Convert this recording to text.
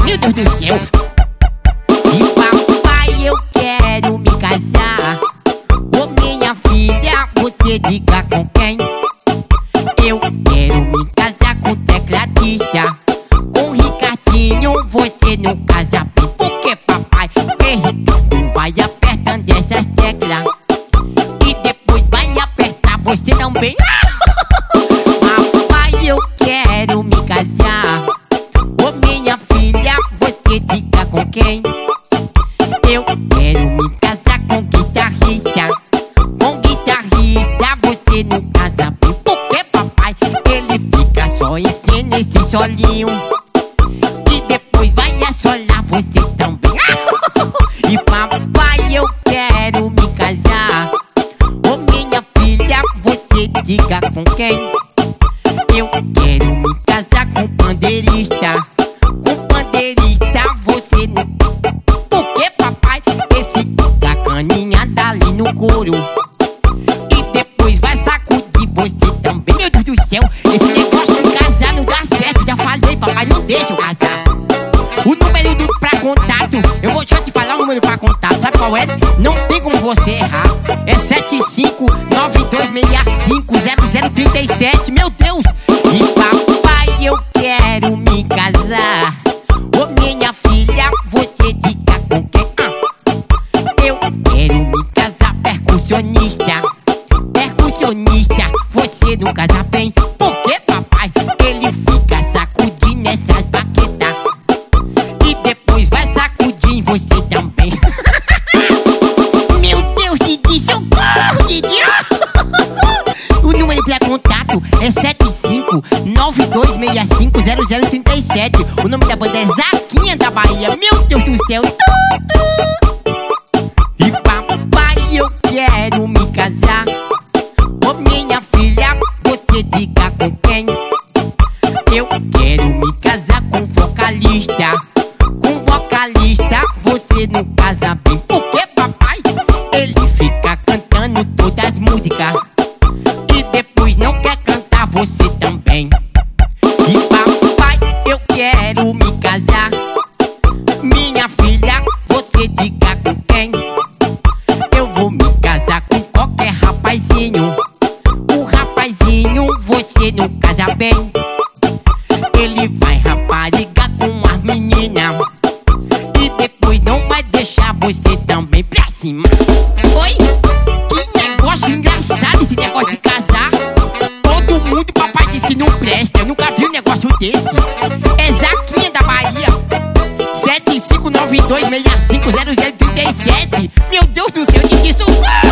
Meu Deus do céu. E papai, eu quero me casar. Ô minha filha, você diga com quem? Eu quero me casar com tecladista. Com Ricardinho você não casa bem. Por que papai? Porque Ricardo vai apertando essas teclas e depois vai apertar você também. Papai, eu quero me casar. Ô minha filha, você diga com quem? Eu quero me casar com guitarrista. Com guitarrista você não casa bem. Por que papai? Ele fica só em cena esse solinho e depois vai assolar você também. E papai, eu quero me casar. Ô minha filha, você diga com quem? Eu quero me casar com pandeirista. Com pandeirista você não... Por que papai? Esse sacaninha dá ali no couro e depois vai sacudir você também. Meu Deus do céu, esse negócio de casar não dá certo. Já falei, papai, não deixa eu casar. O número pra contato, eu vou só te falar o número pra contato. Sabe qual é? Não tem como você errar. É 7592650037. Meu Deus! E papai, eu quero me casar. Ô minha filha, você diga com quem? Eu quero me casar percussionista. Percussionista, você não casa bem. Por que papai? Ele fica sacudindo essas baquetas e depois vai sacudir em você também. Meu Deus, Didi, socorro, Didi. O número para contato é 7592650037. O nome da banda é Zaquinha da Bahia. Meu Deus do céu. E papai, eu quero me casar. Ô minha filha, você diga com quem? Eu quero me casar com vocalista. Com vocalista você não casa bem. Por que papai? Ele fica cantando todas as músicas e depois não quer cantar você também. E papai, eu quero me casar. Minha filha, você diga com quem? Eu vou me casar com qualquer rapazinho. O rapazinho você não casa bem. Ele vai raparigar com as meninas e depois não vai deixar você também pra cima. Oi? Que negócio engraçado esse negócio de casar. Todo mundo, papai diz que não presta. Eu nunca vi um negócio desse. É Zaquinha da Bahia. 7592650037. Meu Deus do céu, que socorro!